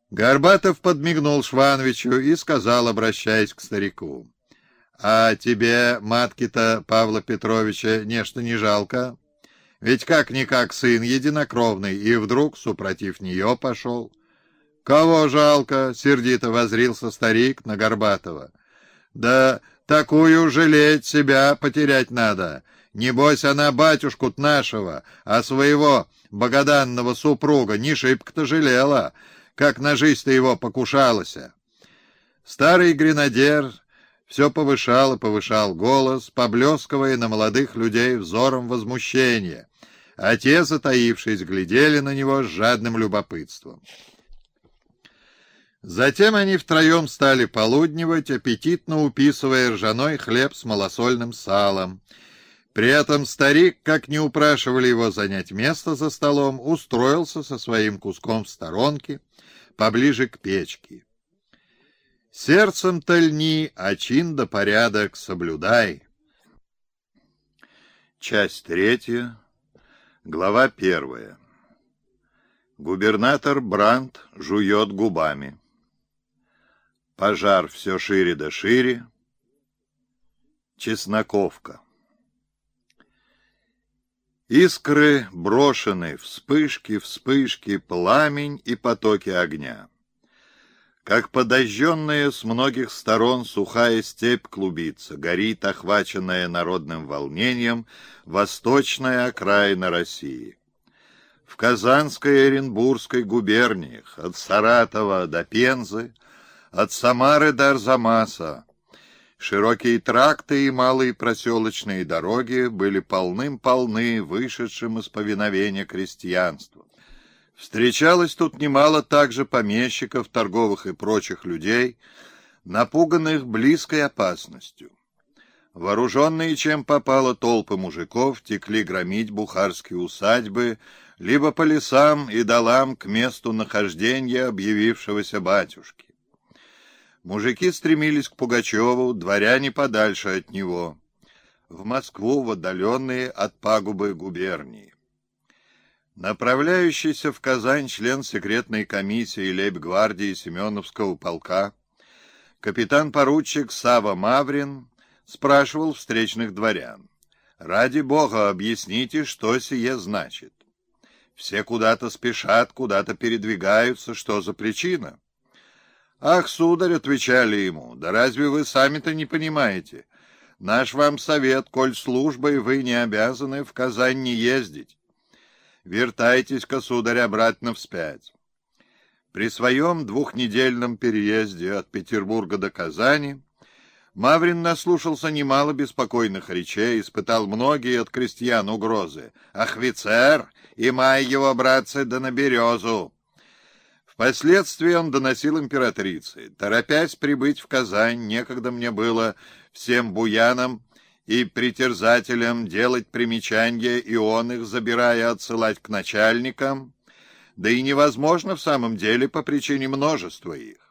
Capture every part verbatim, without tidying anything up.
Горбатов подмигнул Швановичу и сказал, обращаясь к старику: «А тебе, матки-то Павла Петровича, нечто не жалко? Ведь как-никак сын единокровный, и вдруг супротив нее пошел». «Кого жалко?» — сердито воззрился старик на Горбатова. «Да такую жалеть себя потерять надо. Небось, она батюшку-то нашего, а своего богоданного супруга не шибко-то жалела, как на жизнь-то его покушалася». Старый гренадер все повышал и повышал голос, поблескивая на молодых людей взором возмущения, а те, затаившись, глядели на него с жадным любопытством. Затем они втроем стали полудневать, аппетитно уписывая ржаной хлеб с малосольным салом. При этом старик, как не упрашивали его занять место за столом, устроился со своим куском в сторонке, поближе к печке. «Сердцем-то льни, а чин да порядок соблюдай». Часть третья, глава первая. Губернатор Брандт жует губами. Пожар все шире да шире. Чесноковка. Искры брошены, вспышки, вспышки, пламень и потоки огня. Как подожженная с многих сторон сухая степь клубится, горит, охваченная народным волнением, восточная окраина России. В Казанской и Оренбургской губерниях, от Саратова до Пензы, от Самары до Арзамаса, широкие тракты и малые проселочные дороги были полным-полны вышедшим из повиновения крестьянства. Встречалось тут немало также помещиков, торговых и прочих людей, напуганных близкой опасностью. Вооруженные чем попало толпы мужиков текли громить бухарские усадьбы либо по лесам и долам к месту нахождения объявившегося батюшки. Мужики стремились к Пугачеву, дворяне подальше от него, в Москву, в отдаленные от пагубы губернии. Направляющийся в Казань член секретной комиссии лейб-гвардии Семеновского полка, капитан-поручик Сава Маврин, спрашивал встречных дворян: «Ради Бога, объясните, что сие значит? Все куда-то спешат, куда-то передвигаются, что за причина?» «Ах, сударь», — отвечали ему, — «да разве вы сами-то не понимаете? Наш вам совет, коль службой вы не обязаны в Казань не ездить. Вертайтесь-ка, сударь, обратно вспять». При своем двухнедельном переезде от Петербурга до Казани Маврин наслушался немало беспокойных речей, испытал многие от крестьян угрозы. «Ахвицер, и май его, братцы, да на березу!» Впоследствии он доносил императрице: «Торопясь прибыть в Казань, некогда мне было всем буянам и притерзателям делать примечания, и он их, забирая, отсылать к начальникам, да и невозможно в самом деле по причине множества их».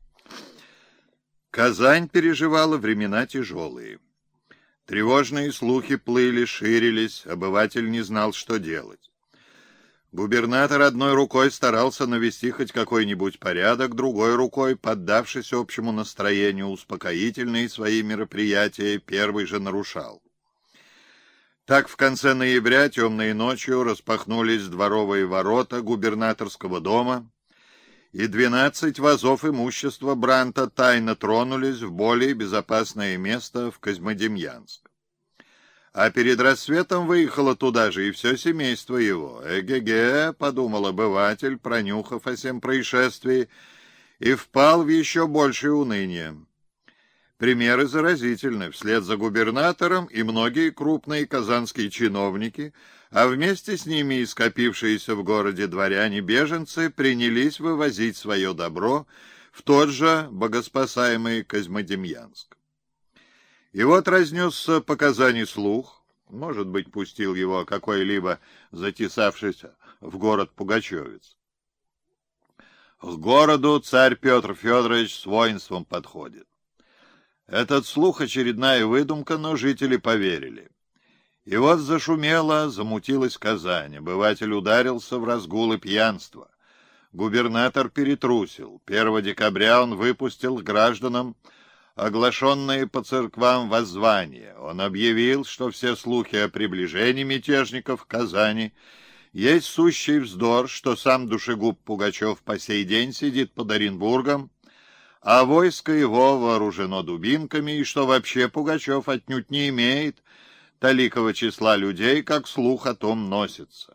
Казань переживала времена тяжелые. Тревожные слухи плыли, ширились, обыватель не знал, что делать. Губернатор одной рукой старался навести хоть какой-нибудь порядок, другой рукой, поддавшись общему настроению, успокоительные свои мероприятия первый же нарушал. Так в конце ноября темной ночью распахнулись дворовые ворота губернаторского дома, и двенадцать вазов имущества Брандта тайно тронулись в более безопасное место в Козьмодемьянск. А перед рассветом выехало туда же и все семейство его. «Эге-ге», — подумал обыватель, пронюхав о сем происшествии, и впал в еще большее уныние. Примеры заразительны. Вслед за губернатором и многие крупные казанские чиновники, а вместе с ними и скопившиеся в городе дворяне-беженцы, принялись вывозить свое добро в тот же богоспасаемый Козьмодемьянск. И вот разнесся по Казани слух, может быть, пустил его какой-либо затесавшийся в город пугачевец. К городу царь Петр Федорович с воинством подходит. Этот слух — очередная выдумка, но жители поверили. И вот зашумело, замутилась Казань, обыватель ударился в разгул и пьянство. Губернатор перетрусил. первого декабря он выпустил к гражданам оглашенные по церквам воззвания. Он объявил, что все слухи о приближении мятежников в Казани есть сущий вздор, что сам душегуб Пугачев по сей день сидит под Оренбургом, а войско его вооружено дубинками, и что вообще Пугачев отнюдь не имеет таликого числа людей, как слух о том носится.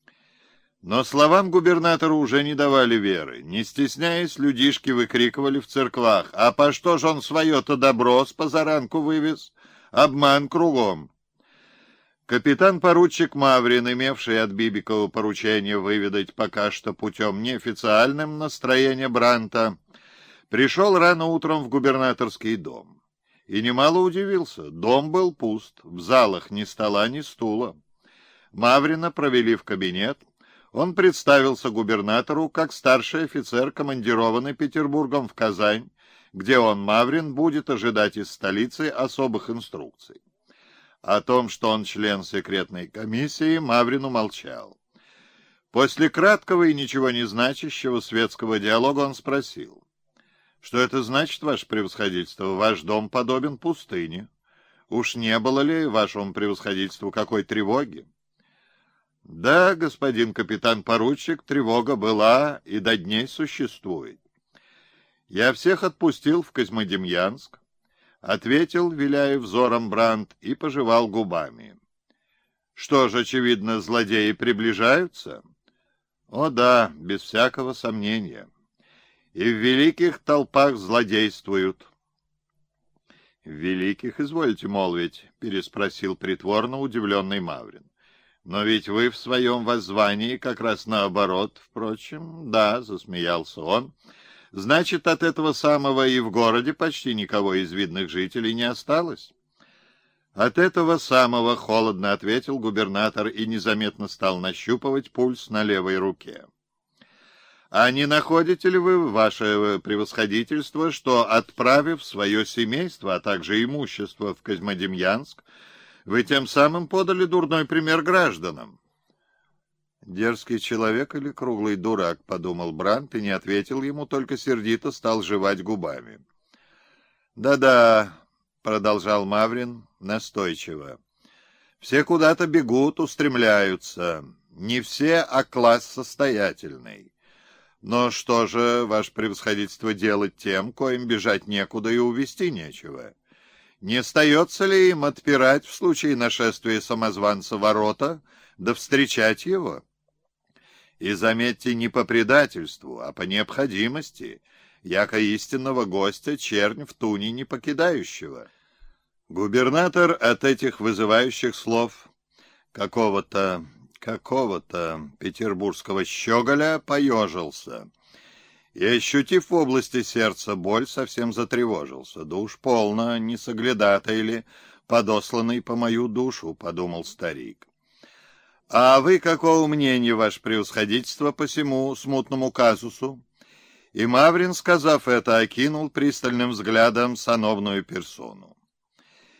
Но словам губернатора уже не давали веры. Не стесняясь, людишки выкрикивали в церквах: «А по что ж он свое-то добро с позаранку вывез? Обман кругом!» Капитан-поручик Маврин, имевший от Бибикова поручение выведать пока что путем неофициальным настроение Бранта, пришел рано утром в губернаторский дом. И немало удивился. Дом был пуст, в залах ни стола, ни стула. Маврина провели в кабинет. Он представился губернатору как старший офицер, командированный Петербургом в Казань, где он, Маврин, будет ожидать из столицы особых инструкций. О том, что он член секретной комиссии, Маврин умолчал. После краткого и ничего не значащего светского диалога он спросил: «Что это значит, ваше превосходительство? Ваш дом подобен пустыне. Уж не было ли вашему превосходительству какой тревоги?» «Да, господин капитан-поручик, тревога была и до дней существует. Я всех отпустил в Козьмодемьянск», — ответил, виляя взором Брант, и пожевал губами. «Что ж, очевидно, злодеи приближаются?» «О да, без всякого сомнения. И в великих толпах злодействуют». «В великих, извольте молвить?» — переспросил притворно удивленный Маврин. «Но ведь вы в своем воззвании как раз наоборот. Впрочем, да», — засмеялся он. «Значит, от этого самого и в городе почти никого из видных жителей не осталось?» «От этого самого», — холодно ответил губернатор и незаметно стал нащупывать пульс на левой руке. «А не находите ли вы, ваше превосходительство, что, отправив свое семейство, а также имущество в Козьмодемьянск, вы тем самым подали дурной пример гражданам?» «Дерзкий человек или круглый дурак?» — подумал Брант и не ответил ему, только сердито стал жевать губами. «Да-да», — продолжал Маврин настойчиво, — «все куда-то бегут, устремляются. Не все, а класс состоятельный. Но что же, ваше превосходительство, делать тем, коим бежать некуда и увести нечего? Не остается ли им отпирать в случае нашествия самозванца ворота, да встречать его? И заметьте, не по предательству, а по необходимости, яко истинного гостя чернь в туне не покидающего». Губернатор от этих вызывающих слов какого-то, какого-то петербургского щеголя поежился и, ощутив в области сердца боль, совсем затревожился. «Да уж полно, не соглядатай ли, подосланный по мою душу», — подумал старик. «А вы какого мнения, ваше превосходительство, по сему смутному казусу?» И Маврин, сказав это, окинул пристальным взглядом сановную персону.